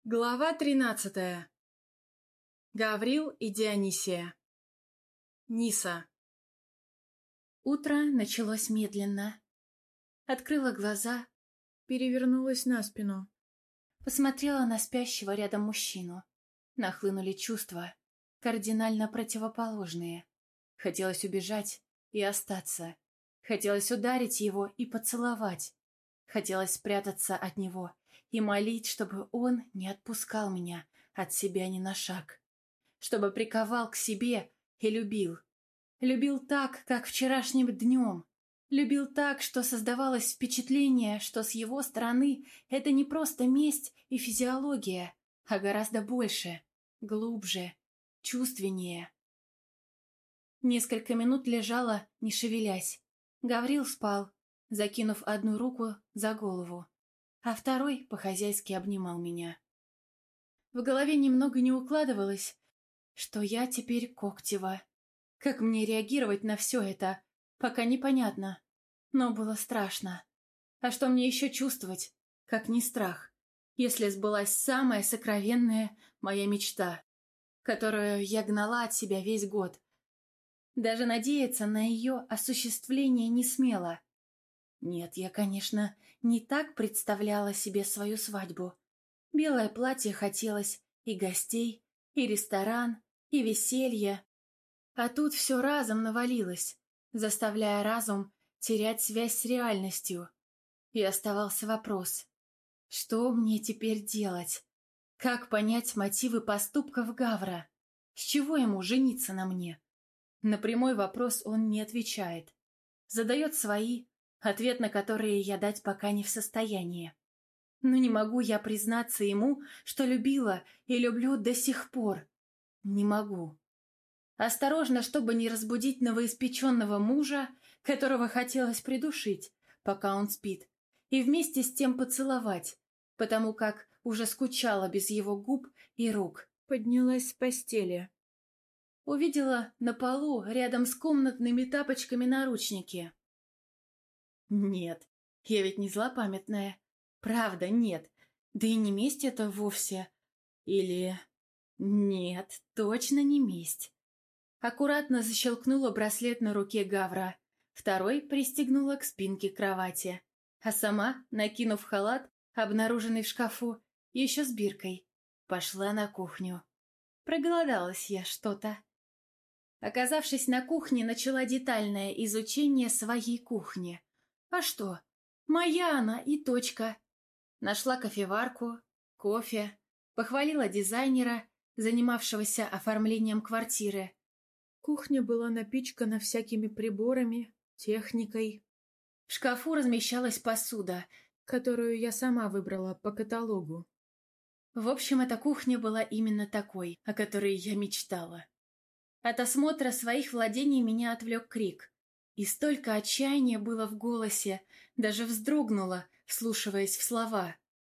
Глава 13. Гаврил и Дионисия. Ниса. Утро началось медленно. Открыла глаза, Перевернулась на спину. посмотрела на спящего рядом мужчину. Нахлынули чувства, кардинально противоположные. Хотелось убежать и остаться. Хотелось ударить его и поцеловать. Хотелось спрятаться от него и молить, чтобы он не отпускал меня от себя ни на шаг. Чтобы приковал к себе и любил. Любил так, как вчерашним днем. Любил так, что создавалось впечатление, что с его стороны это не просто месть и физиология, а гораздо больше, глубже, чувственнее. Несколько минут лежала, не шевелясь. Гаврил спал, закинув одну руку за голову, а второй по-хозяйски обнимал меня. В голове немного не укладывалось, что я теперь Когтева. Как мне реагировать на все это, пока непонятно, но было страшно. А что мне еще чувствовать, как не страх, если сбылась самая сокровенная моя мечта, которую я гнала от себя весь год. Даже надеяться на ее осуществление не смела. Нет, я, конечно, не так представляла себе свою свадьбу. Белое платье хотелось, и гостей, и ресторан, и веселье. А тут все разом навалилось, заставляя разум терять связь с реальностью. И оставался вопрос, что мне теперь делать? Как понять мотивы поступков Гавра? С чего ему жениться на мне? На прямой вопрос он не отвечает. Задает свои, ответ на которые я дать пока не в состоянии. Но не могу я признаться ему, что любила и люблю до сих пор. Не могу. Осторожно, чтобы не разбудить новоиспеченного мужа, которого хотелось придушить, пока он спит, и вместе с тем поцеловать, потому как уже скучала без его губ и рук. Поднялась с постели. Увидела на полу рядом с комнатными тапочками наручники. Нет, я ведь не злопамятная. Правда, нет. Да и не месть это вовсе. Или... Нет, точно не месть. Аккуратно защелкнула браслет на руке Гавра, второй пристегнула к спинке кровати, а сама, накинув халат, обнаруженный в шкафу, еще с биркой, пошла на кухню. Проголодалась я что-то. Оказавшись на кухне, начала детальное изучение своей кухни. А что? Моя она и точка. Нашла кофеварку, кофе, похвалила дизайнера, занимавшегося оформлением квартиры. Кухня была напичкана всякими приборами, техникой, В шкафу размещалась посуда. которую я сама выбрала по каталогу. В общем, эта кухня была именно такой, о которой я мечтала. От осмотра своих владений меня отвлек крик. И столько отчаяния было в голосе, даже вздрогнула, вслушиваясь в слова.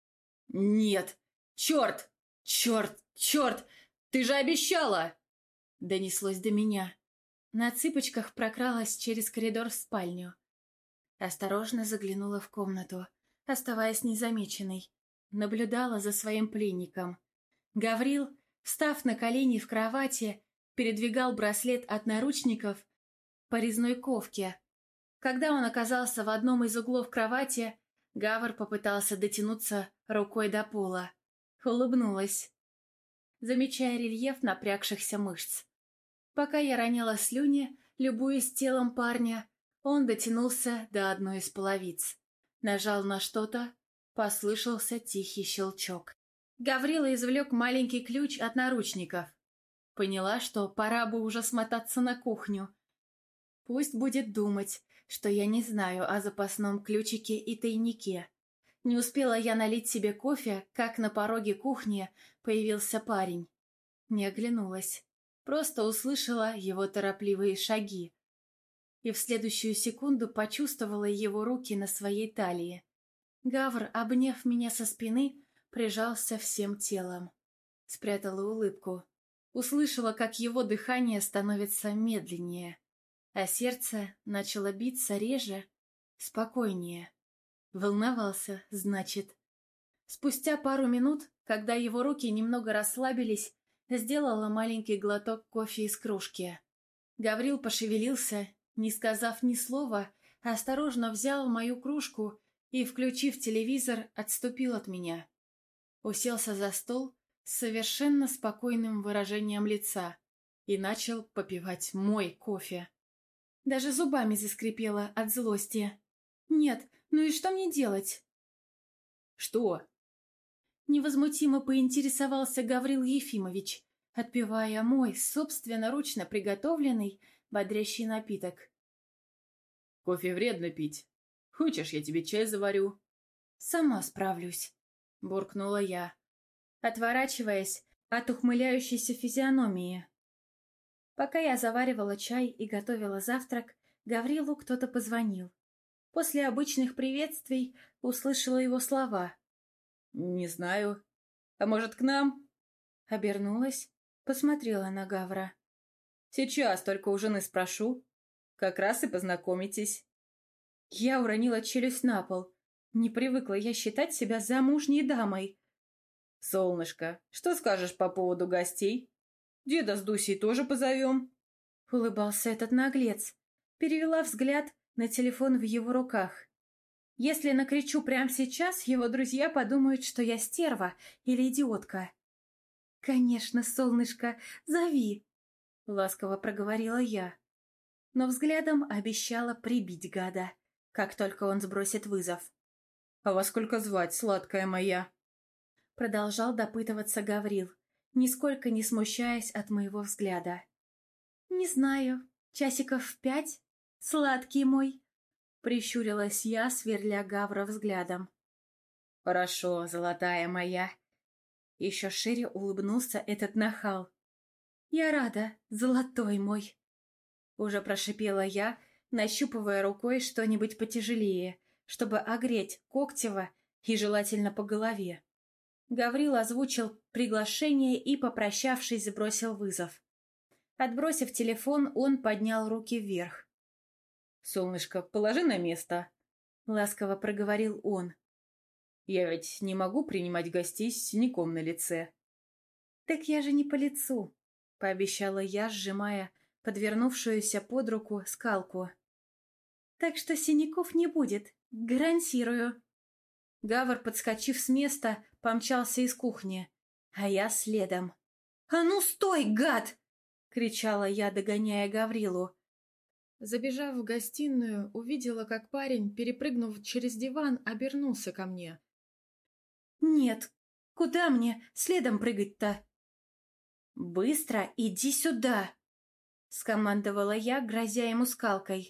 «Нет! Черт! Черт! Черт! Ты же обещала!» Донеслось до меня. На цыпочках прокралась через коридор в спальню. Осторожно заглянула в комнату, оставаясь незамеченной. Наблюдала за своим пленником. Гаврил, встав на колени в кровати, передвигал браслет от наручников по резной ковке. Когда он оказался в одном из углов кровати, Гавр попытался дотянуться рукой до пола. Улыбнулась, замечая рельеф напрягшихся мышц. Пока я роняла слюни, любуясь телом парня, он дотянулся до одной из половиц. Нажал на что-то, послышался тихий щелчок. Гаврила извлек маленький ключ от наручников. Поняла, что пора бы уже смотаться на кухню. Пусть будет думать, что я не знаю о запасном ключике и тайнике. Не успела я налить себе кофе, как на пороге кухни появился парень. Не оглянулась, просто услышала его торопливые шаги. И в следующую секунду почувствовала его руки на своей талии. Гавр, обняв меня со спины, прижался всем телом. Спрятала улыбку. Услышала, как его дыхание становится медленнее, а сердце начало биться реже, спокойнее. Волновался, значит. Спустя пару минут, когда его руки немного расслабились, сделала маленький глоток кофе из кружки. Гаврил пошевелился, не сказав ни слова, осторожно взял мою кружку и, включив телевизор, отступил от меня. Уселся за стол с совершенно спокойным выражением лица и начал попивать мой кофе. Даже зубами заскрипела от злости. «Нет, ну и что мне делать?» «Что?» Невозмутимо поинтересовался Гаврил Ефимович, отпивая мой собственноручно приготовленный бодрящий напиток. «Кофе вредно пить. Хочешь, я тебе чай заварю?» «Сама справлюсь», — буркнула я, отворачиваясь от ухмыляющейся физиономии. Пока я заваривала чай и готовила завтрак, Гаврилу кто-то позвонил. После обычных приветствий услышала его слова. «Не знаю. А может, к нам?» Обернулась, посмотрела на Гавра. «Сейчас только у жены спрошу. Как раз и познакомитесь». Я уронила челюсть на пол. Не привыкла я считать себя замужней дамой. «Солнышко, что скажешь по поводу гостей? Деда с Дусей тоже позовем?» Улыбался этот наглец. Перевела взгляд на телефон в его руках. Если накричу прямо сейчас, его друзья подумают, что я стерва или идиотка. «Конечно, солнышко, зови!» — ласково проговорила я. Но взглядом обещала прибить гада, как только он сбросит вызов. «А во сколько звать, сладкая моя?» Продолжал допытываться Гаврил, нисколько не смущаясь от моего взгляда. «Не знаю, часиков в 5, сладкий мой», — прищурилась я, сверля Гавра взглядом. «Хорошо, золотая моя». Еще шире улыбнулся этот нахал. «Я рада, золотой мой», — уже прошипела я, нащупывая рукой что-нибудь потяжелее, чтобы огреть Когтева и желательно по голове. Гаврил озвучил приглашение и, попрощавшись, сбросил вызов. Отбросив телефон, он поднял руки вверх. «Солнышко, положи на место», — ласково проговорил он. «Я ведь не могу принимать гостей с синяком на лице». «Так я же не по лицу», — пообещала я, сжимая подвернувшуюся под руку скалку. «Так что синяков не будет, гарантирую». Гавр, подскочив с места, помчался из кухни, а я следом. «А ну стой, гад!» — кричала я, догоняя Гаврилу. Забежав в гостиную, увидела, как парень, перепрыгнув через диван, обернулся ко мне. «Нет, куда мне следом прыгать-то?» «Быстро иди сюда!» — скомандовала я, грозя ему скалкой.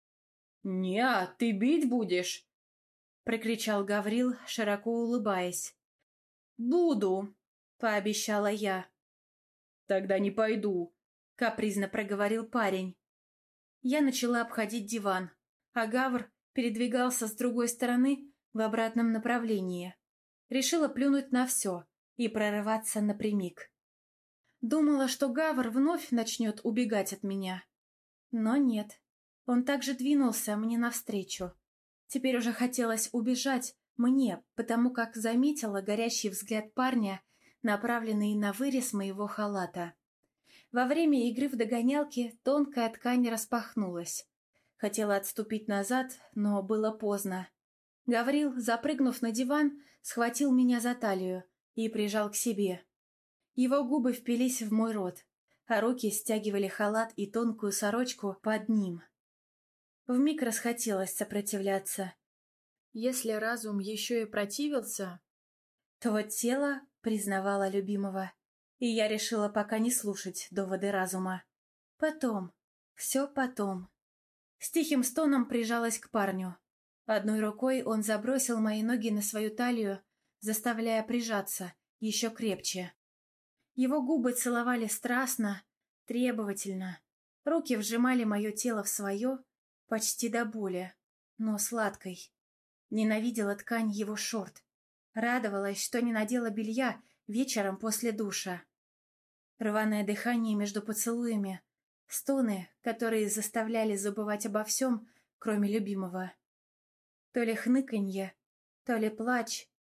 «Не, ты бить будешь!» — прокричал Гаврил, широко улыбаясь. «Буду!» — пообещала я. «Тогда не пойду!» — капризно проговорил парень. Я начала обходить диван, а Гавр передвигался с другой стороны в обратном направлении. Решила плюнуть на все и прорываться напрямик. Думала, что Гавр вновь начнет убегать от меня. Но нет, он также двинулся мне навстречу. Теперь уже хотелось убежать мне, потому как заметила горящий взгляд парня, направленный на вырез моего халата. Во время игры в догонялки тонкая ткань распахнулась. Хотела отступить назад, но было поздно. Гаврил, запрыгнув на диван, схватил меня за талию и прижал к себе. Его губы впились в мой рот, а руки стягивали халат и тонкую сорочку под ним. Вмиг расхотелось сопротивляться. Если разум еще и противился, то тело признавало любимого, и я решила пока не слушать доводы разума. Потом, все потом. С тихим стоном прижалась к парню. Одной рукой он забросил мои ноги на свою талию, заставляя прижаться еще крепче. Его губы целовали страстно, требовательно. Руки вжимали мое тело в свое, почти до боли, но сладкой. Ненавидела ткань его шорт. Радовалась, что не надела белья вечером после душа. Рваное дыхание между поцелуями, стоны, которые заставляли забывать обо всем, кроме любимого. То ли хныканье, то ли плач.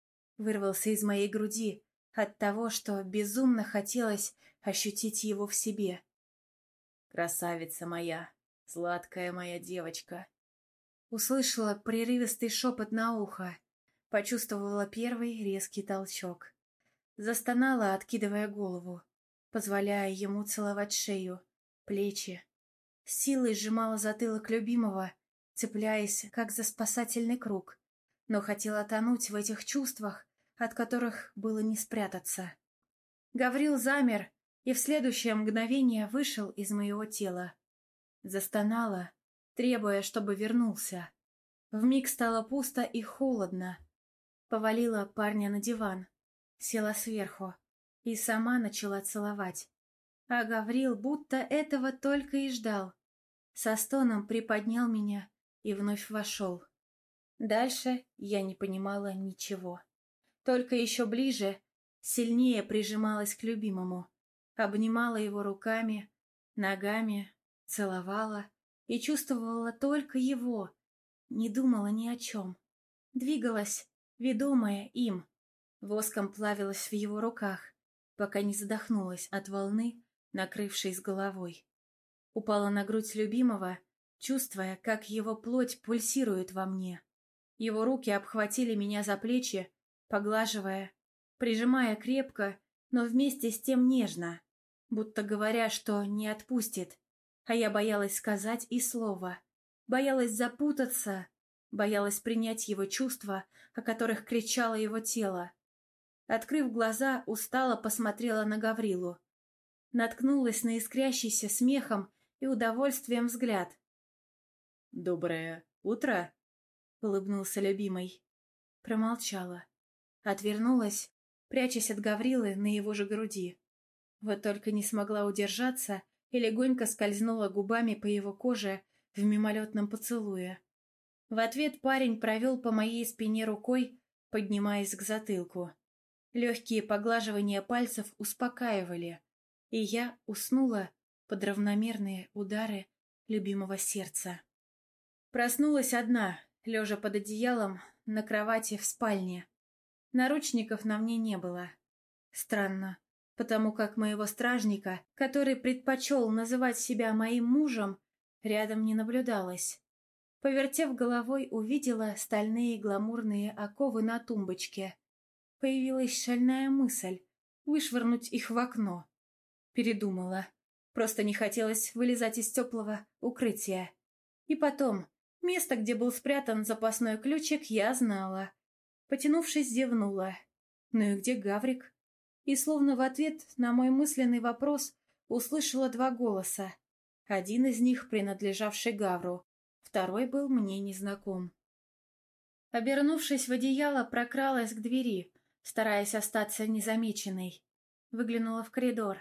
вырвался из моей груди от того, что безумно хотелось ощутить его в себе. «Красавица моя, сладкая моя девочка!» Услышала прерывистый шепот на ухо, почувствовала первый резкий толчок. Застонала, откидывая голову, позволяя ему целовать шею, плечи. С силой сжимала затылок любимого, цепляясь, как за спасательный круг, но хотела тонуть в этих чувствах, от которых было не спрятаться. Гаврил замер и в следующее мгновение вышел из моего тела. Застонала, требуя, чтобы вернулся. Вмиг стало пусто и холодно. Повалила парня на диван, села сверху и сама начала целовать. А Гаврил будто этого только и ждал. Со стоном приподнял меня и вновь вошел. Дальше я не понимала ничего. Только еще ближе, сильнее прижималась к любимому, обнимала его руками, ногами, целовала и чувствовала только его, не думала ни о чем. Двигалась, ведомая им, воском плавилась в его руках, пока не задохнулась от волны, накрывшей с головой. Упала на грудь любимого, чувствуя, как его плоть пульсирует во мне. Его руки обхватили меня за плечи, поглаживая, прижимая крепко, но вместе с тем нежно, будто говоря, что не отпустит. А я боялась сказать и слова, боялась запутаться, боялась принять его чувства, о которых кричало его тело. Открыв глаза, устало посмотрела на Гаврилу. Наткнулась на искрящийся смехом и удовольствием взгляд. «Доброе утро!» — улыбнулся любимый. Промолчала. Отвернулась, прячась от Гаврилы на его же груди. Вот только не смогла удержаться и легонько скользнула губами по его коже в мимолетном поцелуе. В ответ парень провел по моей спине рукой, поднимаясь к затылку. Легкие поглаживания пальцев успокаивали, и я уснула под равномерные удары любимого сердца. Проснулась одна, лежа под одеялом, на кровати в спальне. Наручников на мне не было. Странно, потому как моего стражника, который предпочел называть себя моим мужем, рядом не наблюдалось. Повертев головой, увидела стальные гламурные оковы на тумбочке. Появилась шальная мысль вышвырнуть их в окно. Передумала. Просто не хотелось вылезать из теплого укрытия. И потом, место, где был спрятан запасной ключик, я знала. Потянувшись, зевнула. Ну и где Гаврик? И словно в ответ на мой мысленный вопрос услышала два голоса. Один из них принадлежавший Гавру, второй был мне незнаком. Обернувшись в одеяло, прокралась к двери, стараясь остаться незамеченной. Выглянула в коридор.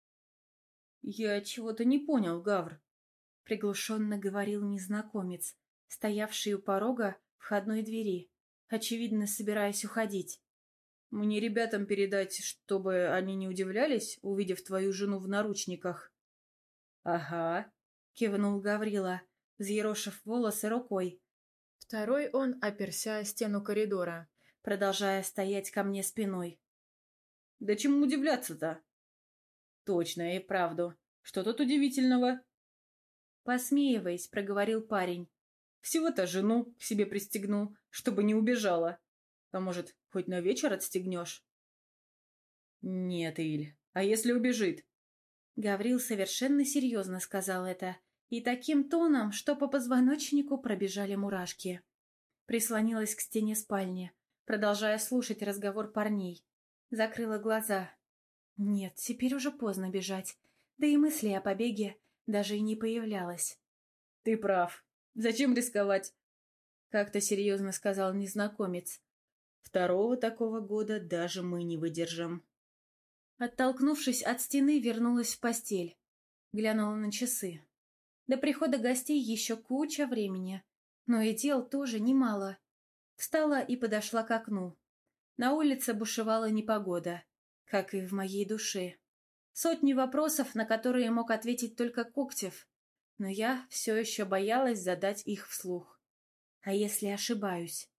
«Я чего-то не понял, Гавр», — приглушенно говорил незнакомец, стоявший у порога входной двери, очевидно, собираясь уходить. «Мне ребятам передать, чтобы они не удивлялись, увидев твою жену в наручниках?» «Ага», — кивнул Гаврила, взъерошив волосы рукой. Второй он оперся о стену коридора, продолжая стоять ко мне спиной. «Да чему удивляться-то?» «Точно, и вправду. Что тут удивительного?» Посмеиваясь, проговорил парень. «Всего-то жену к себе пристегнул, чтобы не убежала. А может, хоть на вечер отстегнешь?» «Нет, Иль, а если убежит?» Гаврил совершенно серьезно сказал это, и таким тоном, что по позвоночнику пробежали мурашки. Прислонилась к стене спальни, продолжая слушать разговор парней. Закрыла глаза. Нет, теперь уже поздно бежать, да и мысли о побеге даже и не появлялось. «Ты прав. Зачем рисковать?» — как-то серьезно сказал незнакомец. «Второго такого года даже мы не выдержим». Оттолкнувшись от стены, вернулась в постель. Глянула на часы. До прихода гостей еще куча времени, но и дел тоже немало. Встала и подошла к окну. На улице бушевала непогода, как и в моей душе. Сотни вопросов, на которые мог ответить только Когтев, но я все еще боялась задать их вслух. А если ошибаюсь?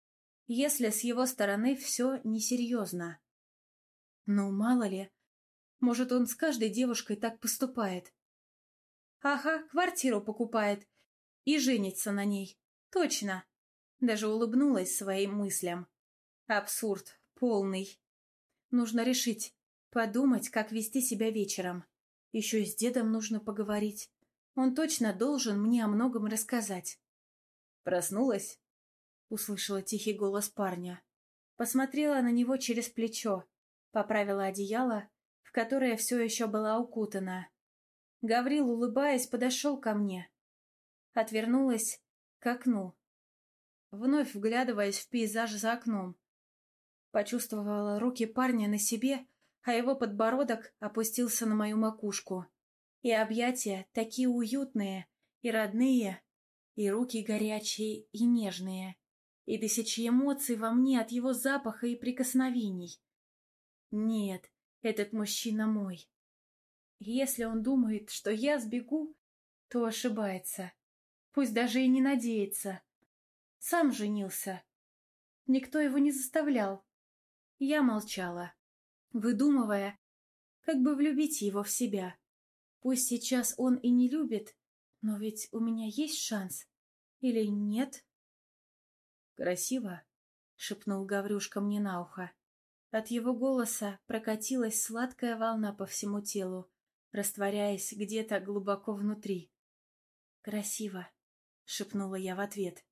если с его стороны все несерьезно. Ну, мало ли, может, он с каждой девушкой так поступает. Ага, квартиру покупает и женится на ней. Точно. Даже улыбнулась своим мыслям. Абсурд полный. Нужно решить, подумать, как вести себя вечером. Еще и с дедом нужно поговорить. Он точно должен мне о многом рассказать. Проснулась? Услышала тихий голос парня. Посмотрела на него через плечо, поправила одеяло, в которое все еще была укутана. Гаврил, улыбаясь, подошел ко мне. Отвернулась к окну, вновь вглядываясь в пейзаж за окном. Почувствовала руки парня на себе, а его подбородок опустился на мою макушку. И объятия такие уютные и родные, и руки горячие и нежные, и тысячи эмоций во мне от его запаха и прикосновений. Нет, этот мужчина мой. Если он думает, что я сбегу, то ошибается. Пусть даже и не надеется. Сам женился. Никто его не заставлял. Я молчала, выдумывая, как бы влюбить его в себя. Пусть сейчас он и не любит, но ведь у меня есть шанс. Или нет? Красиво, шепнул Гаврюшка мне на ухо. От его голоса прокатилась сладкая волна по всему телу, растворяясь где-то глубоко внутри. «Красиво», — шепнула я в ответ.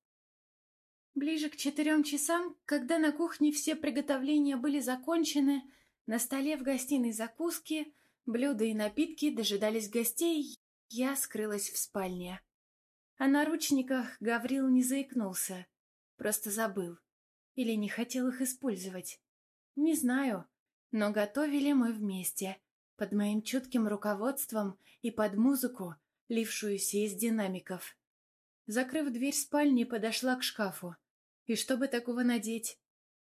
Ближе к 4 часам, когда на кухне все приготовления были закончены, на столе в гостиной закуски, блюда и напитки дожидались гостей, я скрылась в спальне. О наручниках Гаврил не заикнулся, просто забыл. Или не хотел их использовать. Не знаю, но готовили мы вместе, под моим чутким руководством и под музыку, лившуюся из динамиков. Закрыв дверь спальни, подошла к шкафу. И что бы такого надеть?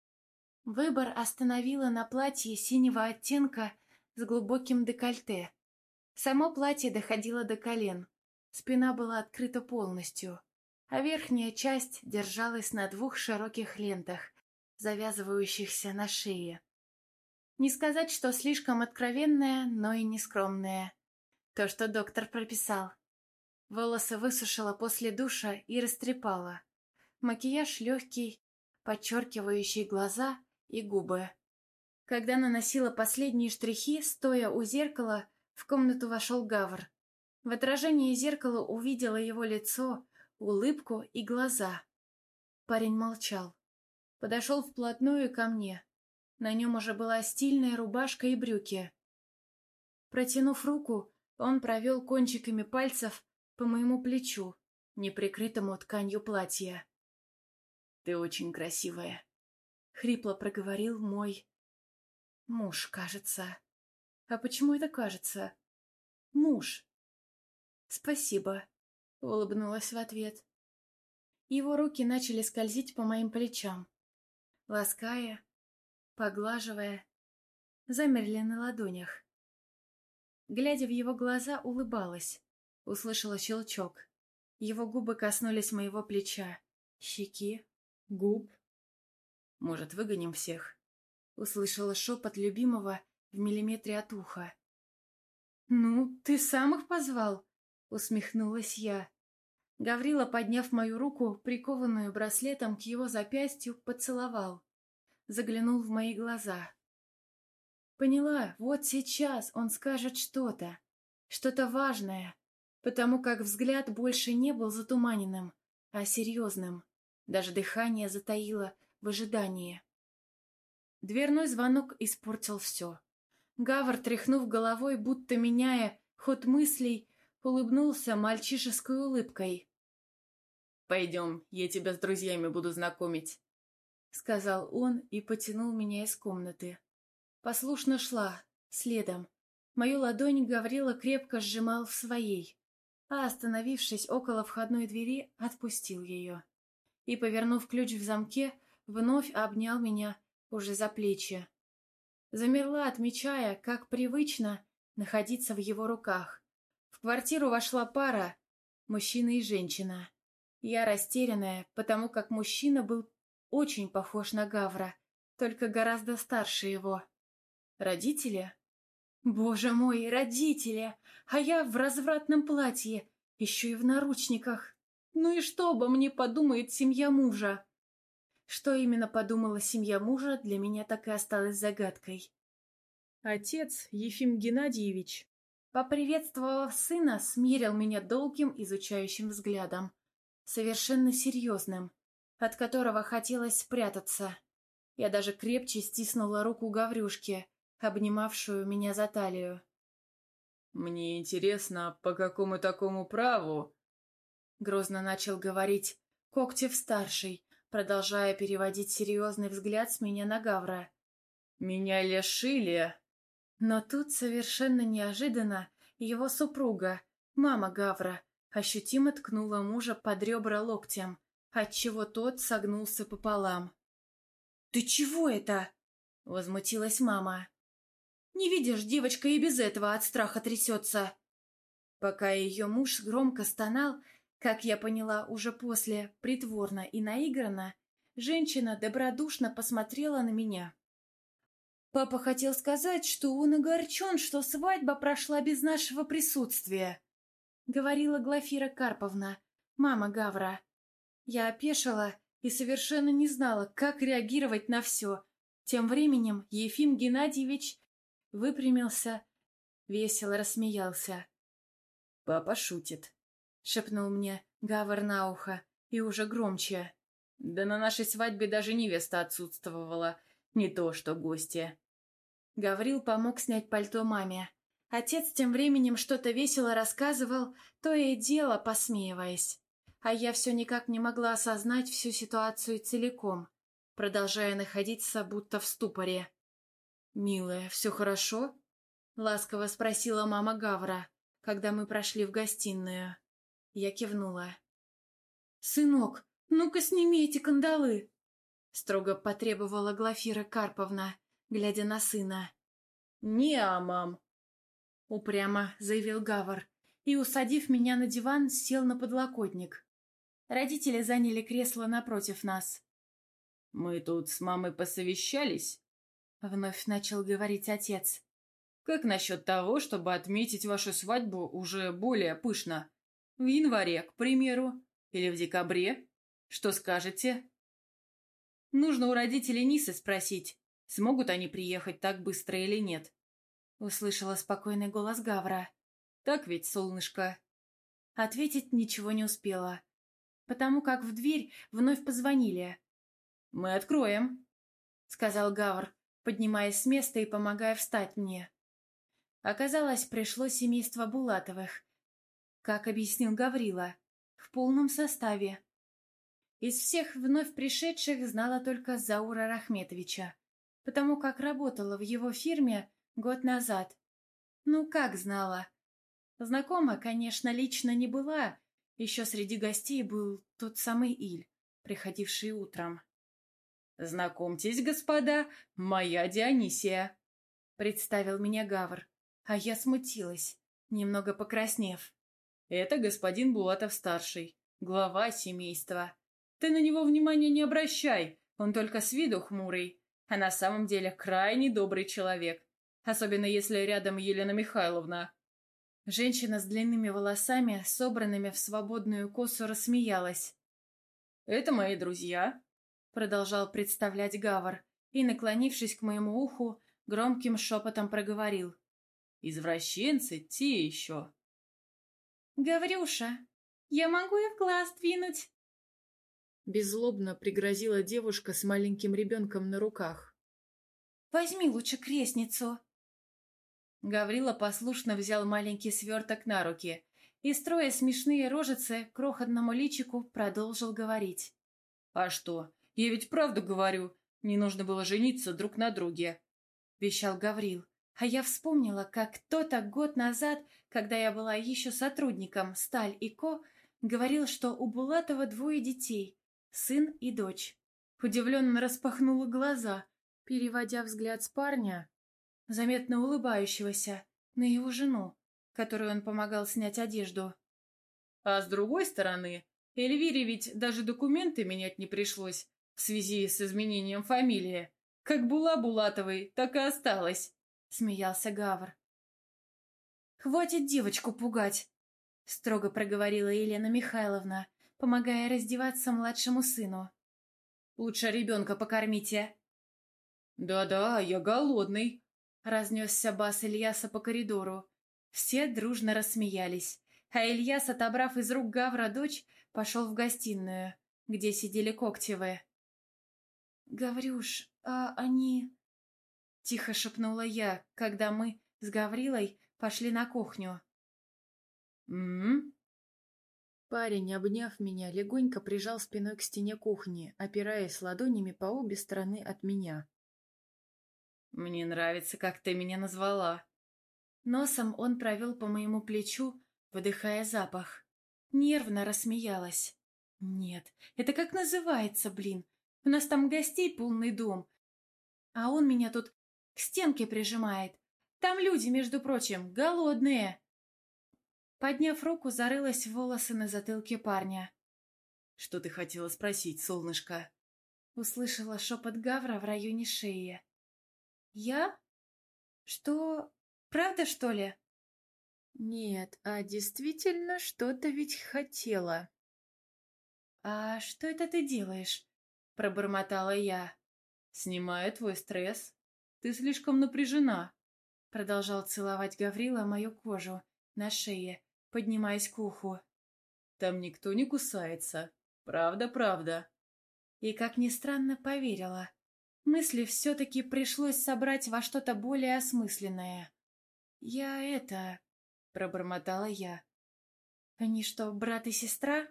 Выбор остановила на платье синего оттенка с глубоким декольте. Само платье доходило до колен, спина была открыта полностью, а верхняя часть держалась на 2 широких лентах, завязывающихся на шее. Не сказать, что слишком откровенная, но и не скромная. То, что доктор прописал. Волосы высушила после душа и растрепала. Макияж легкий, подчеркивающий глаза и губы. Когда наносила последние штрихи, стоя у зеркала, в комнату вошел Гавр. В отражении зеркала увидела его лицо, улыбку и глаза. Парень молчал. Подошел вплотную ко мне. На нем уже была стильная рубашка и брюки. Протянув руку, он провел кончиками пальцев по моему плечу, неприкрытому тканью платья. «Ты очень красивая», — хрипло проговорил мой муж, кажется. А почему это кажется? Муж. «Спасибо», — улыбнулась в ответ. Его руки начали скользить по моим плечам, лаская, поглаживая, замерли на ладонях. Глядя в его глаза, улыбалась, услышала щелчок. Его губы коснулись моего плеча, щеки, губ. «Может, выгоним всех?» Услышала шепот любимого в миллиметре от уха. «Ну, ты сам их позвал?» — усмехнулась я. Гаврила, подняв мою руку, прикованную браслетом к его запястью, поцеловал. Заглянул в мои глаза. Поняла, вот сейчас он скажет что-то, что-то важное, потому как взгляд больше не был затуманенным, а серьезным. Даже дыхание затаило в ожидании. Дверной звонок испортил все. Гавр, тряхнув головой, будто меняя ход мыслей, улыбнулся мальчишеской улыбкой. «Пойдем, я тебя с друзьями буду знакомить», — сказал он и потянул меня из комнаты. Послушно шла, следом. Мою ладонь Гаврила крепко сжимал в своей, а, остановившись около входной двери, отпустил ее. И, повернув ключ в замке, вновь обнял меня уже за плечи. Замерла, отмечая, как привычно находиться в его руках. В квартиру вошла пара, мужчина и женщина. Я растерянная, потому как мужчина был очень похож на Гавра, только гораздо старше его. Родители? Боже мой, родители! А я в развратном платье, еще и в наручниках. Ну и что обо мне подумает семья мужа? Что именно подумала семья мужа, для меня так и осталось загадкой. Отец Ефим Геннадьевич. Поприветствовав сына, смерил меня долгим изучающим взглядом, совершенно серьезным, от которого хотелось спрятаться. Я даже крепче стиснула руку Гаврюшки, обнимавшую меня за талию. «Мне интересно, по какому такому праву?» Грозно начал говорить Когтев-старший, продолжая переводить серьезный взгляд с меня на Гавра. «Меня лишили...» Но тут совершенно неожиданно его супруга, мама Гавра, ощутимо ткнула мужа под ребра локтем, отчего тот согнулся пополам. «Ты чего это?» — возмутилась мама. «Не видишь, девочка и без этого от страха трясется». Пока ее муж громко стонал, как я поняла уже после, притворно и наигранно, женщина добродушно посмотрела на меня. «Папа хотел сказать, что он огорчен, что свадьба прошла без нашего присутствия», — говорила Глафира Карповна, мама Гавра. Я опешила и совершенно не знала, как реагировать на все. Тем временем Ефим Геннадьевич выпрямился, весело рассмеялся. «Папа шутит», — шепнул мне Гавр на ухо, и уже громче. «Да на нашей свадьбе даже невеста отсутствовала, не то что гости». Гаврил помог снять пальто маме. Отец тем временем что-то весело рассказывал, то и дело посмеиваясь. А я все никак не могла осознать всю ситуацию целиком, продолжая находиться будто в ступоре. «Милая, все хорошо?» — ласково спросила мама Гавра, когда мы прошли в гостиную. Я кивнула. «Сынок, ну-ка сними эти кандалы!» — строго потребовала Глафира Карповна, глядя на сына. «Не-а, мам!» — упрямо заявил Гавр и, усадив меня на диван, сел на подлокотник. Родители заняли кресло напротив нас. «Мы тут с мамой посовещались», — вновь начал говорить отец. «Как насчет того, чтобы отметить вашу свадьбу уже более пышно? В январе, к примеру, или в декабре? Что скажете?» «Нужно у родителей Нисы спросить, смогут они приехать так быстро или нет», — услышала спокойный голос Гавра. «Так ведь, солнышко?» Ответить ничего не успела, потому как в дверь вновь позвонили. «Мы откроем», — сказал Гавр, поднимаясь с места и помогая встать мне. Оказалось, пришло семейство Булатовых, как объяснил Гаврила, в полном составе. Из всех вновь пришедших знала только Заура Рахметовича, потому как работала в его фирме год назад. Ну, как знала? Знакома, конечно, лично не была. Еще среди гостей был тот самый Иль, приходивший утром. «Знакомьтесь, господа, моя Дионисия», — представил меня Гавр, а я смутилась, немного покраснев. «Это господин Булатов-старший, глава семейства. Ты на него внимания не обращай, он только с виду хмурый, а на самом деле крайне добрый человек, особенно если рядом Елена Михайловна». Женщина с длинными волосами, собранными в свободную косу, рассмеялась. «Это мои друзья», — продолжал представлять Гавр, и, наклонившись к моему уху, громким шепотом проговорил. «Извращенцы те еще». «Гаврюша, я могу и в глаз двинуть?» Беззлобно пригрозила девушка с маленьким ребенком на руках. «Возьми лучше крестницу». Гаврила послушно взял маленький сверток на руки и, строя смешные рожицы, к крохотному личику продолжил говорить. «А что, я ведь правду говорю, не нужно было жениться друг на друге», — вещал Гаврил. А я вспомнила, как кто-то год назад, когда я была еще сотрудником «Сталь и Ко», говорил, что у Булатова 2 детей, сын и дочь. Удивленно распахнула глаза, переводя взгляд с парня, заметно улыбающегося, на его жену, которой он помогал снять одежду. «А с другой стороны, Эльвире ведь даже документы менять не пришлось, в связи с изменением фамилии. Как была Булатовой, так и осталась», — смеялся Гавр. «Хватит девочку пугать», — строго проговорила Елена Михайловна, помогая раздеваться младшему сыну. «Лучше ребенка покормите». «Да-да, я голодный», — разнесся бас Ильяса по коридору. Все дружно рассмеялись, а Ильяс, отобрав из рук Гавра дочь, пошел в гостиную, где сидели Когтевы. «Гаврюш, а они...» — тихо шепнула я, когда мы с Гаврилой пошли на кухню. «М-м-м». Парень, обняв меня, легонько прижал спиной к стене кухни, опираясь ладонями по обе стороны от меня. «Мне нравится, как ты меня назвала». Носом он провел по моему плечу, выдыхая запах. Нервно рассмеялась. «Нет, это как называется, блин? У нас там гостей полный дом, а он меня тут к стенке прижимает. Там люди, между прочим, голодные». Подняв руку, зарылась в волосы на затылке парня. «Что ты хотела спросить, солнышко?» Услышала шепот Гавра в районе шеи. «Я? Что? Правда, что ли?» Нет, а действительно что-то ведь хотела. «А что это ты делаешь?» — пробормотала я. «Снимаю твой стресс. Ты слишком напряжена». Продолжал целовать Гаврила мою кожу на шее, поднимаясь к уху. «Там никто не кусается. Правда. И, как ни странно, поверила. Мысли все-таки пришлось собрать во что-то более осмысленное. Пробормотала я. «Они что, брат и сестра?»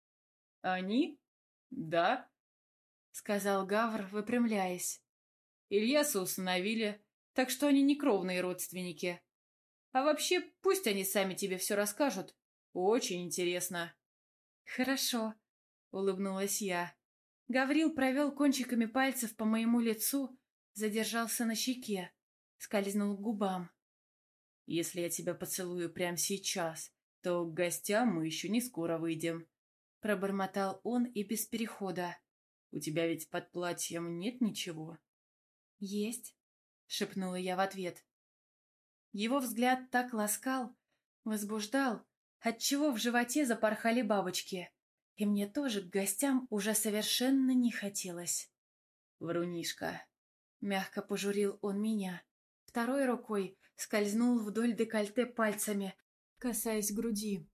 «Они? Да», — сказал Гавр, выпрямляясь. Ильяса усыновили, так что они не кровные родственники. А вообще, пусть они сами тебе все расскажут. Очень интересно». «Хорошо», — улыбнулась я. Гаврил провел кончиками пальцев по моему лицу, задержался на щеке, скользнул к губам. «Если я тебя поцелую прямо сейчас, то к гостям мы еще не скоро выйдем», — пробормотал он и без перехода. «У тебя ведь под платьем нет ничего?» «Есть», — шепнула я в ответ. Его взгляд так ласкал, возбуждал, отчего в животе запорхали бабочки, и мне тоже к гостям уже совершенно не хотелось. «Врунишка», — мягко пожурил он меня. Второй рукой скользнул вдоль декольте пальцами, касаясь груди.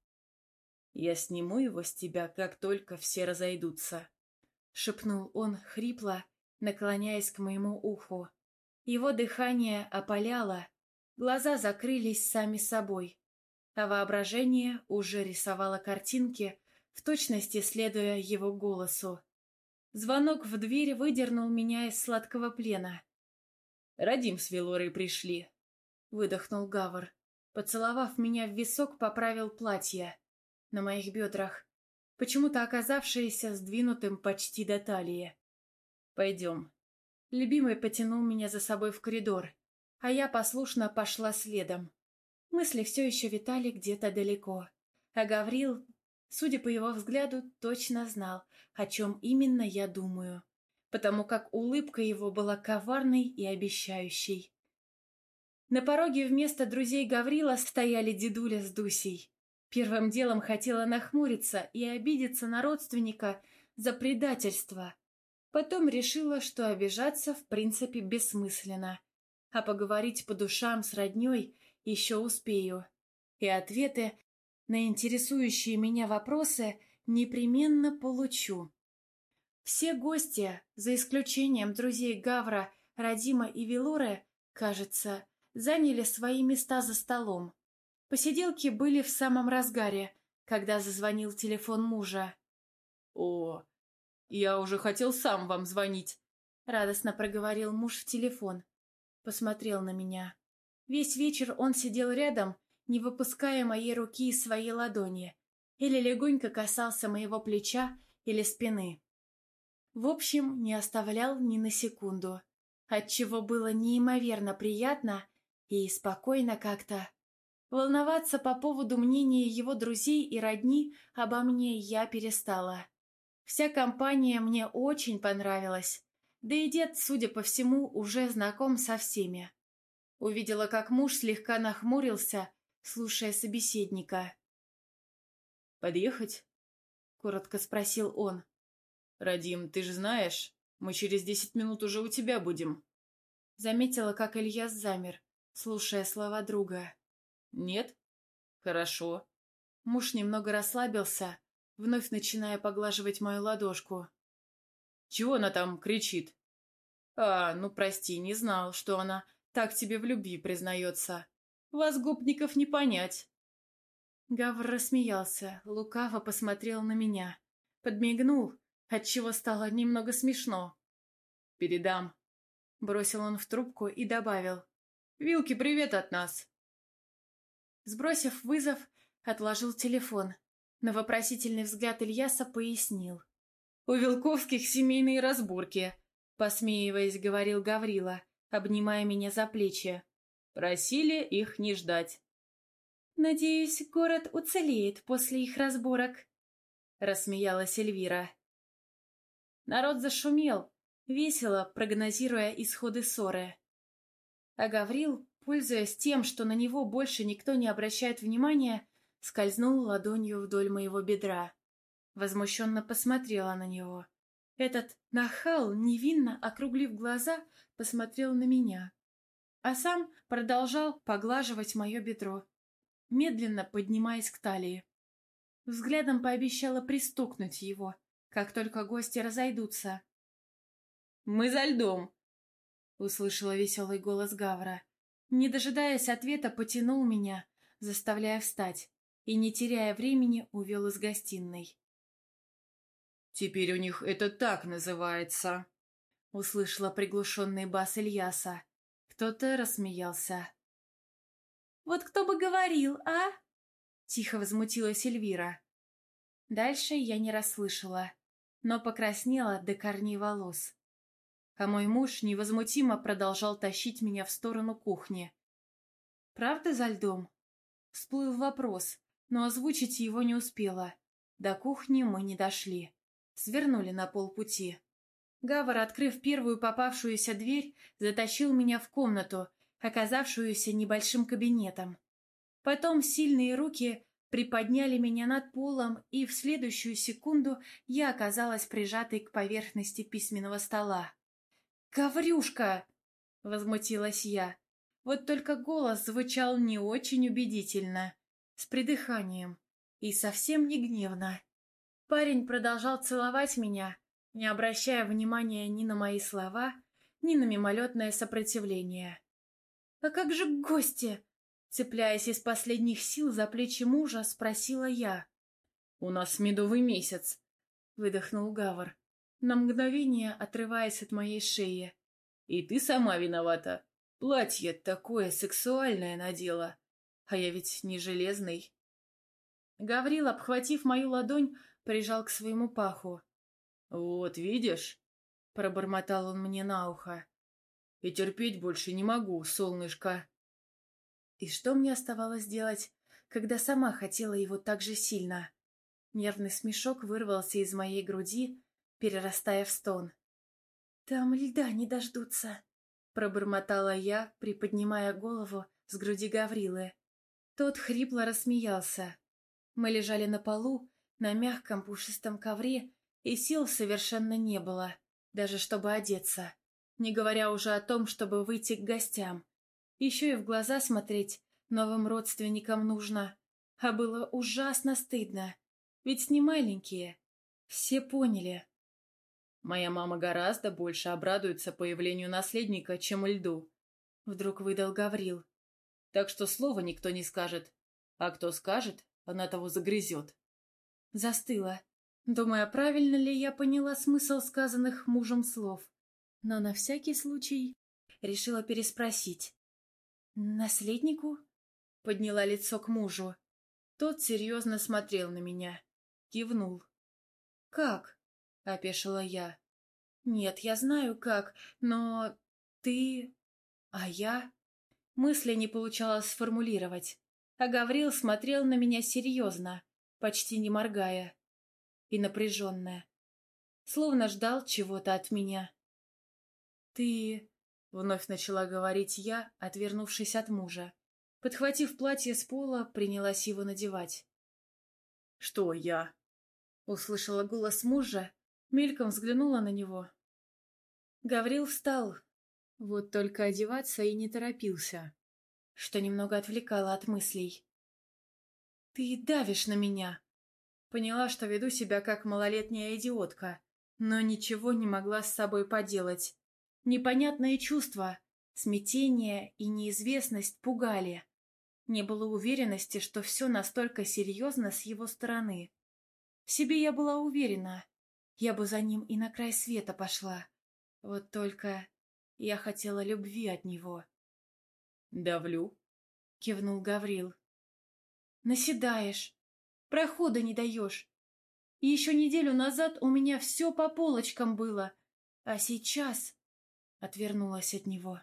«Я сниму его с тебя, как только все разойдутся», — шепнул он хрипло, наклоняясь к моему уху. Его дыхание опаляло, глаза закрылись сами собой, а воображение уже рисовало картинки, в точности следуя его голосу. Звонок в дверь выдернул меня из сладкого плена. «Радим с Велорой пришли», — выдохнул Гавр. Поцеловав меня в висок, поправил платье на моих бедрах, почему-то оказавшееся сдвинутым почти до талии. «Пойдем». Любимый потянул меня за собой в коридор, а я послушно пошла следом. Мысли все еще витали где-то далеко, а Гаврил, судя по его взгляду, точно знал, о чем именно я думаю, потому как улыбка его была коварной и обещающей. На пороге вместо друзей Гаврила стояли дедуля с Дусей. Первым делом хотела нахмуриться и обидеться на родственника за предательство. Потом решила, что обижаться в принципе бессмысленно, а поговорить по душам с роднёй еще успею. И ответы на интересующие меня вопросы непременно получу. Все гости, за исключением друзей Гавра, Радима и Велоры, кажется, заняли свои места за столом. Посиделки были в самом разгаре, когда зазвонил телефон мужа. «О, я уже хотел сам вам звонить», — радостно проговорил муж в телефон. Посмотрел на меня. Весь вечер он сидел рядом, не выпуская моей руки из своей ладони, или легонько касался моего плеча или спины. В общем, не оставлял ни на секунду, отчего было неимоверно приятно и спокойно как-то. Волноваться по поводу мнения его друзей и родни обо мне я перестала. Вся компания мне очень понравилась. Да и дед, судя по всему, уже знаком со всеми. Увидела, как муж слегка нахмурился, слушая собеседника. «Подъехать?» — коротко спросил он. «Радим, ты же знаешь, мы через 10 минут уже у тебя будем». Заметила, как Ильяс замер, слушая слова друга. «Нет? Хорошо». Муж немного расслабился, вновь начиная поглаживать мою ладошку. «Чего она там кричит?» Ну прости, не знал, что она так тебе в любви признается. Вас, гопников, не понять». Гавр рассмеялся, лукаво посмотрел на меня. Подмигнул, отчего стало немного смешно. «Передам», — бросил он в трубку и добавил. «Вилке привет от нас». Сбросив вызов, отложил телефон. На вопросительный взгляд Ильяса пояснил. «У Вилковских семейные разборки», — посмеиваясь, говорил Гаврила, обнимая меня за плечи. «Просили их не ждать». «Надеюсь, город уцелеет после их разборок», — рассмеялась Эльвира. Народ зашумел, весело прогнозируя исходы ссоры. А Гаврил, пользуясь тем, что на него больше никто не обращает внимания, скользнул ладонью вдоль моего бедра. Возмущенно посмотрела на него. Этот нахал, невинно округлив глаза, посмотрел на меня, а сам продолжал поглаживать мое бедро, медленно поднимаясь к талии. Взглядом пообещала пристукнуть его, как только гости разойдутся. «Мы за льдом», — услышала веселый голос Гавра. Не дожидаясь ответа, потянул меня, заставляя встать, и, не теряя времени, увел из гостиной. «Теперь у них это так называется», — услышала приглушенный бас Ильяса. Кто-то рассмеялся. «Вот кто бы говорил, а?» — тихо возмутилась Эльвира. Дальше я не расслышала, но покраснела до корней волос. А мой муж невозмутимо продолжал тащить меня в сторону кухни. «Правда за льдом?» Всплыл вопрос, но озвучить его не успела. До кухни мы не дошли. Свернули на полпути. Гавр, открыв первую попавшуюся дверь, затащил меня в комнату, оказавшуюся небольшим кабинетом. Потом сильные руки приподняли меня над полом, и в следующую секунду я оказалась прижатой к поверхности письменного стола. «Гаврюшка!» — возмутилась я. Вот только голос звучал не очень убедительно, с придыханием и совсем не гневно. Парень продолжал целовать меня, не обращая внимания ни на мои слова, ни на мимолетное сопротивление. «А как же гости?» Цепляясь из последних сил за плечи мужа, спросила я. «У нас медовый месяц», — выдохнул Гавр, на мгновение отрываясь от моей шеи. «И ты сама виновата. Платье такое сексуальное надела, а я ведь не железный». Гаврил, обхватив мою ладонь, прижал к своему паху. «Вот видишь», — пробормотал он мне на ухо, — «и терпеть больше не могу, солнышко». И что мне оставалось делать, когда сама хотела его так же сильно? Нервный смешок вырвался из моей груди, перерастая в стон. «Там льда не дождутся», — пробормотала я, приподнимая голову с груди Гаврилы. Тот хрипло рассмеялся. Мы лежали на полу, на мягком пушистом ковре, и сил совершенно не было, даже чтобы одеться, не говоря уже о том, чтобы выйти к гостям. Еще и в глаза смотреть новым родственникам нужно. А было ужасно стыдно. Ведь не маленькие. Все поняли. «Моя мама гораздо больше обрадуется появлению наследника, чем льду», — вдруг выдал Гаврил. «Так что слова никто не скажет. А кто скажет, она того загрызет». Застыла, думая, правильно ли я поняла смысл сказанных мужем слов. Но на всякий случай решила переспросить. «Наследнику?» — подняла лицо к мужу. Тот серьезно смотрел на меня. Кивнул. «Как?» — опешила я. «Нет, я знаю как, но ты... А я...» Мысли не получалось сформулировать. А Гаврил смотрел на меня серьезно, почти не моргая. И напряженно. словно ждал чего-то от меня. «Ты...» — вновь начала говорить я, отвернувшись от мужа. Подхватив платье с пола, принялась его надевать. «Что я?» — услышала голос мужа, мельком взглянула на него. Гаврил встал, Вот только одеваться и не торопился. что немного отвлекало от мыслей. «Ты давишь на меня!» Поняла, что веду себя как малолетняя идиотка, но ничего не могла с собой поделать. Непонятные чувства, смятение и неизвестность пугали. Не было уверенности, что все настолько серьезно с его стороны. В себе я была уверена. Я бы за ним и на край света пошла. Вот только я хотела любви от него. «Давлю?» — кивнул Гаврил. «Наседаешь. Прохода не даешь. И еще неделю назад у меня все по полочкам было. А сейчас...» — отвернулась от него.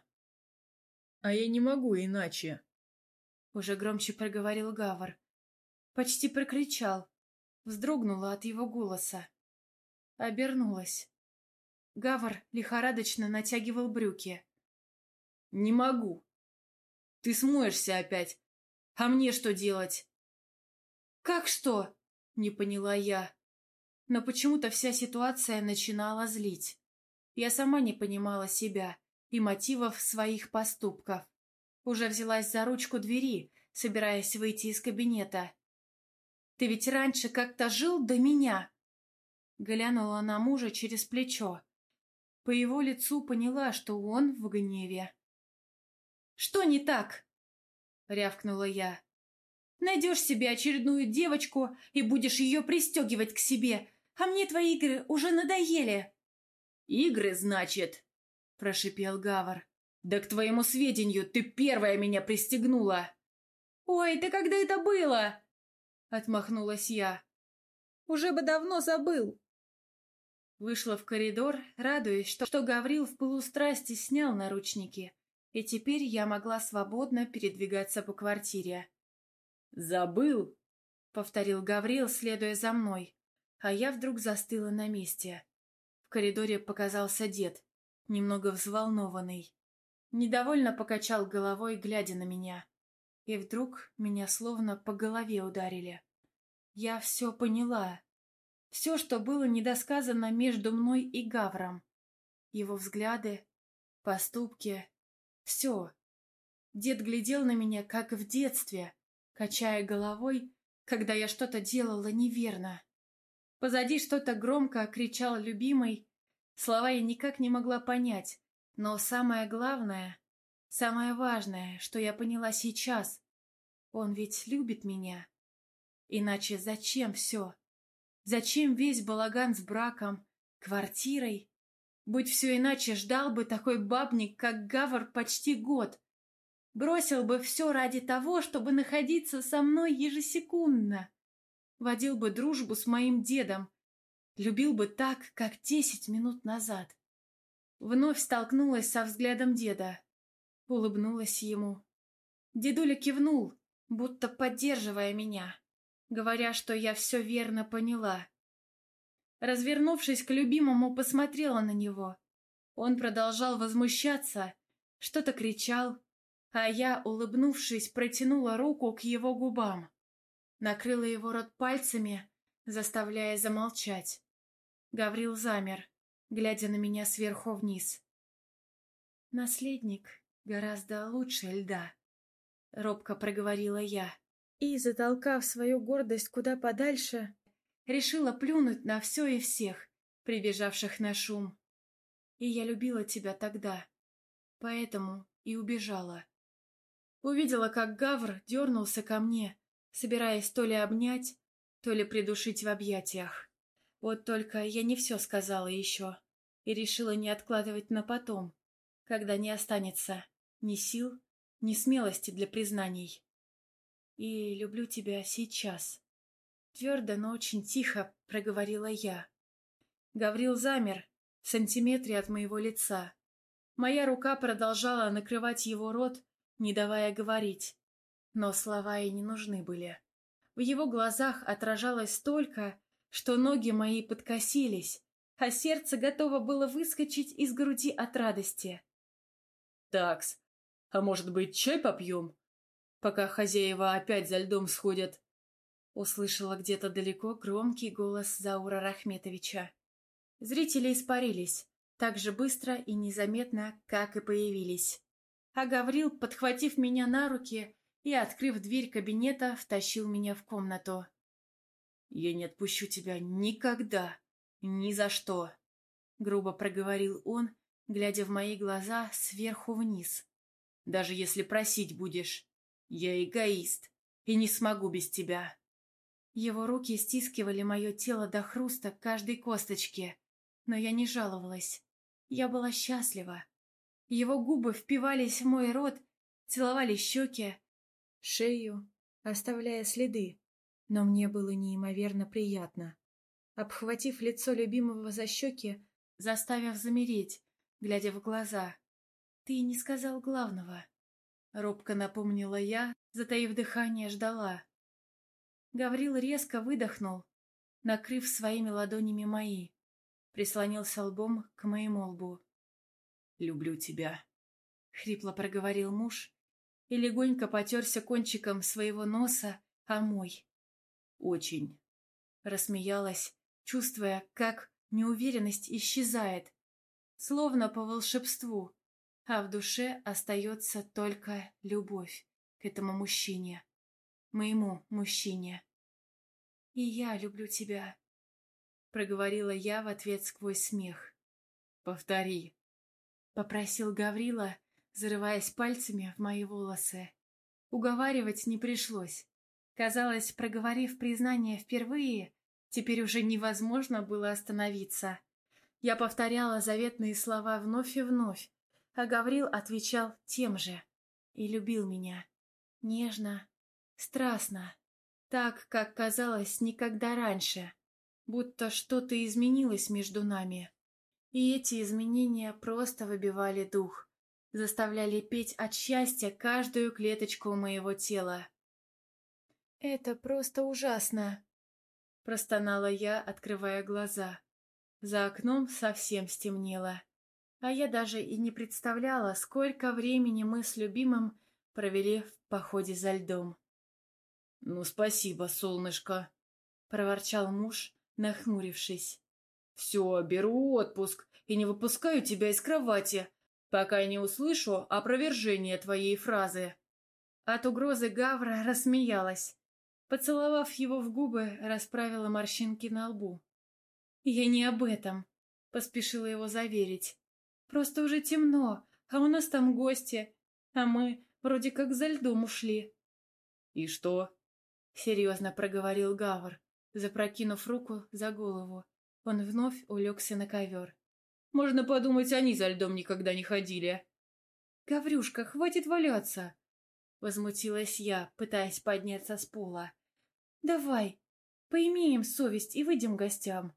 А я не могу иначе. Уже громче проговорил Гавр. Почти прокричал. Вздрогнула от его голоса. Обернулась. Гавр лихорадочно натягивал брюки. «Не могу. Ты смоешься опять. А мне что делать?» «Как что?» — не поняла я. Но почему-то вся ситуация начинала злить. Я сама не понимала себя и мотивов своих поступков. Уже взялась за ручку двери, собираясь выйти из кабинета. «Ты ведь раньше как-то жил до меня?» Глянула на мужа через плечо. По его лицу поняла, что он в гневе. «Что не так?» — рявкнула я. «Найдешь себе очередную девочку и будешь ее пристегивать к себе, а мне твои игры уже надоели». «Игры, значит?» — прошипел Гавр. «Да к твоему сведению, ты первая меня пристегнула!» «Ой, да когда это было?» — отмахнулась я. «Уже бы давно забыл». Вышла в коридор, радуясь, что Гаврил в пылу страсти снял наручники, и теперь я могла свободно передвигаться по квартире. «Забыл?» — повторил Гаврил, следуя за мной, а я вдруг застыла на месте. В коридоре показался дед, немного взволнованный. Недовольно покачал головой, глядя на меня. И вдруг меня словно по голове ударили. Я все поняла. Все, что было недосказано между мной и Гавром. Его взгляды, поступки, все. Дед глядел на меня, как в детстве, качая головой, когда я что-то делала неверно. Позади что-то громко кричал любимый. Слова я никак не могла понять, но самое главное, самое важное, что я поняла сейчас, он ведь любит меня. Иначе зачем все? Зачем весь балаган с браком, квартирой? Будь все иначе, ждал бы такой бабник, как Гавр, почти год. Бросил бы все ради того, чтобы находиться со мной ежесекундно. Водил бы дружбу с моим дедом. Любил бы так, как 10 минут назад. Вновь столкнулась со взглядом деда. Улыбнулась ему. Дедуля кивнул, будто поддерживая меня, говоря, что я все верно поняла. Развернувшись к любимому, посмотрела на него. Он продолжал возмущаться, что-то кричал, а я, улыбнувшись, протянула руку к его губам. Накрыла его рот пальцами, заставляя замолчать. Гаврил замер, глядя на меня сверху вниз. «Наследник гораздо лучше льда», — робко проговорила я. И, затолкав свою гордость куда подальше, решила плюнуть на все и всех, прибежавших на шум. И я любила тебя тогда, поэтому и убежала. Увидела, как Гавр дернулся ко мне, собираясь то ли обнять, то ли придушить в объятиях. Вот только я не все сказала еще и решила не откладывать на потом, когда не останется ни сил, ни смелости для признаний. И люблю тебя сейчас. Твердо, но очень тихо проговорила я. Гаврил замер в сантиметре от моего лица. Моя рука продолжала накрывать его рот, не давая говорить. Но слова и не нужны были. В его глазах отражалось столько, что ноги мои подкосились, а сердце готово было выскочить из груди от радости. Такс, а может быть, чай попьем, пока хозяева опять за льдом сходят? Услышала где-то далеко громкий голос Заура Рахметовича. Зрители испарились, так же быстро и незаметно, как и появились. А Гаврил, подхватив меня на руки и, открыв дверь кабинета, втащил меня в комнату. «Я не отпущу тебя никогда, ни за что», — грубо проговорил он, глядя в мои глаза сверху вниз. «Даже если просить будешь. Я эгоист и не смогу без тебя». Его руки стискивали мое тело до хруста каждой косточки, но я не жаловалась. Я была счастлива. Его губы впивались в мой рот, целовали щеки, шею, оставляя следы, но мне было неимоверно приятно. Обхватив лицо любимого за щеки, заставив замереть, глядя в глаза. «Ты не сказал главного», — робко напомнила я, затаив дыхание, ждала. Гаврил резко выдохнул, накрыв своими ладонями мои, прислонился лбом к моему лбу. «Люблю тебя», — хрипло проговорил муж и легонько потерся кончиком своего носа о мой. «Очень», — рассмеялась, чувствуя, как неуверенность исчезает, словно по волшебству, а в душе остается только любовь к этому мужчине, моему мужчине. «И я люблю тебя», — проговорила я в ответ сквозь смех. «Повтори», — попросил Гаврила, зарываясь пальцами в мои волосы. Уговаривать не пришлось. Казалось, проговорив признание впервые, теперь уже невозможно было остановиться. Я повторяла заветные слова вновь и вновь, а Гаврил отвечал тем же и любил меня. Нежно, страстно, так, как казалось никогда раньше, будто что-то изменилось между нами. И эти изменения просто выбивали дух, заставляли петь от счастья каждую клеточку моего тела. «Это просто ужасно!» — простонала я, открывая глаза. За окном совсем стемнело, а я даже и не представляла, сколько времени мы с любимым провели в походе за льдом. «Ну, спасибо, солнышко», — проворчал муж, нахмурившись. «Все, беру отпуск и не выпускаю тебя из кровати, пока не услышу опровержение твоей фразы». От угрозы Гавра рассмеялась. Поцеловав его в губы, расправила морщинки на лбу. «Я не об этом», — поспешила его заверить. «Просто уже темно, а у нас там гости, а мы вроде как за льдом ушли». «И что?» — серьезно проговорил Гавр, запрокинув руку за голову. Он вновь улегся на ковер. «Можно подумать, они за льдом никогда не ходили». «Гаврюшка, хватит валяться!» — возмутилась я, пытаясь подняться с пола. «Давай, поимеем совесть и выйдем к гостям».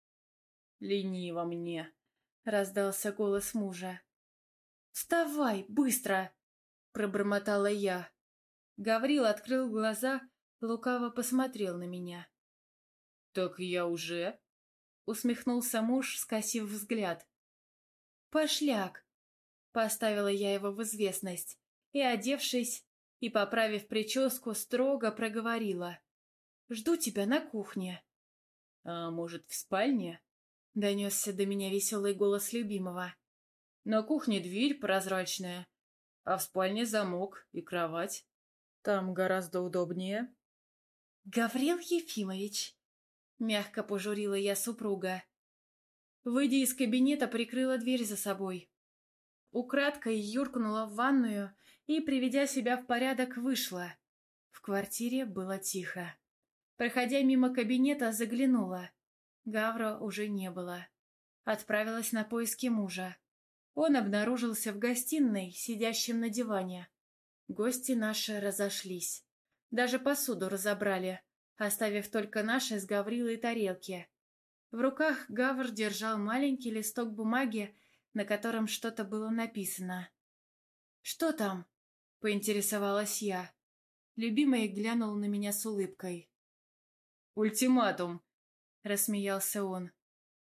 «Лениво мне», — раздался голос мужа. «Вставай, быстро!» — пробормотала я. Гаврил открыл глаза, лукаво посмотрел на меня. «Так я уже?» — усмехнулся муж, скосив взгляд. «Пошляк!» — поставила я его в известность и, одевшись и поправив прическу, строго проговорила. «Жду тебя на кухне». «А может, в спальне?» — донесся до меня веселый голос любимого. «На кухне дверь прозрачная, а в спальне замок и кровать. Там гораздо удобнее». «Гаврил Ефимович!» — мягко пожурила я супруга. Выйдя из кабинета, прикрыла дверь за собой. Украдкой юркнула в ванную и, приведя себя в порядок, вышла. В квартире было тихо. Проходя мимо кабинета, заглянула. Гавра уже не было. Отправилась на поиски мужа. Он обнаружился в гостиной, сидящим на диване. Гости наши разошлись. Даже посуду разобрали, оставив только наши с Гаврилой тарелки. В руках Гавр держал маленький листок бумаги, на котором что-то было написано. «Что там?» — поинтересовалась я. Любимый глянул на меня с улыбкой. «Ультиматум», — рассмеялся он.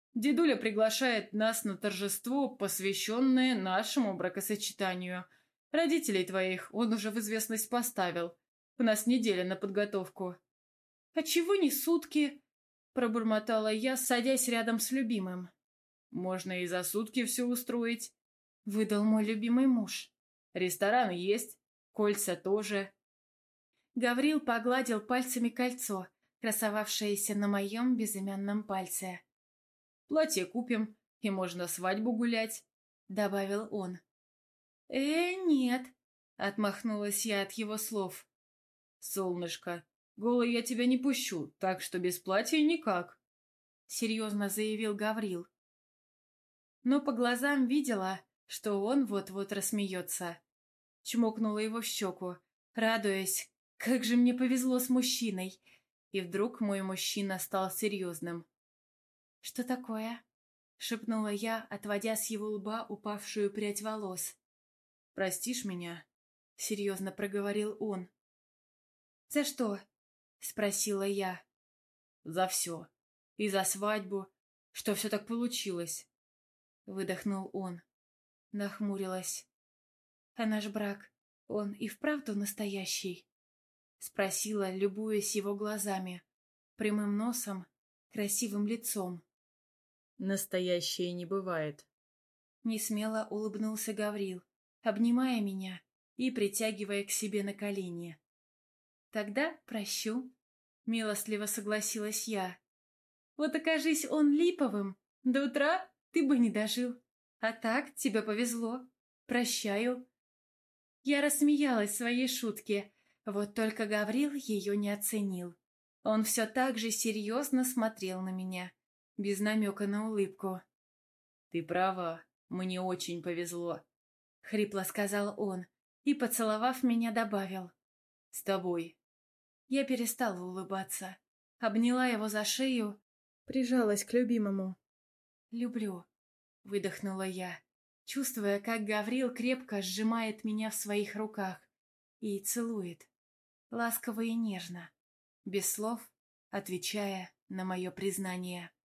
Дедуля приглашает нас на торжество, посвященное нашему бракосочетанию. Родителей твоих он уже в известность поставил. У нас неделя на подготовку». «А чего не сутки?» — пробормотала я, садясь рядом с любимым. «Можно и за сутки все устроить», — выдал мой любимый муж. «Ресторан есть, кольца тоже». Гаврил погладил пальцами кольцо, красовавшееся на моем безымянном пальце. «Платье купим, и можно свадьбу гулять», — добавил он. Нет», — отмахнулась я от его слов. «Солнышко, голой я тебя не пущу, так что без платья никак», — серьезно заявил Гаврил. Но по глазам видела, что он вот-вот рассмеется. Чмокнула его в щеку, радуясь, как же мне повезло с мужчиной. И вдруг мой мужчина стал серьезным. «Что такое?» — шепнула я, отводя с его лба упавшую прядь волос. «Простишь меня?» — серьезно проговорил он. «За что?» — спросила я. «За все. И за свадьбу. Что все так получилось?» — выдохнул он. Нахмурилась. «А наш брак, он и вправду настоящий?» — спросила, любуясь его глазами, прямым носом, красивым лицом. Настоящее не бывает. Несмело улыбнулся Гаврил, обнимая меня и притягивая к себе на колени. «Тогда прощу», — милостливо согласилась я. «Вот окажись он липовым, до утра ты бы не дожил. А так тебе повезло. Прощаю». Я рассмеялась своей шутке, вот только Гаврил ее не оценил. Он все так же серьезно смотрел на меня, без намека на улыбку. «Ты права, мне очень повезло», — хрипло сказал он и, поцеловав меня, добавил. «С тобой». Я перестала улыбаться, обняла его за шею, прижалась к любимому. «Люблю», — выдохнула я, чувствуя, как Гаврил крепко сжимает меня в своих руках и целует, ласково и нежно, без слов, отвечая на мое признание.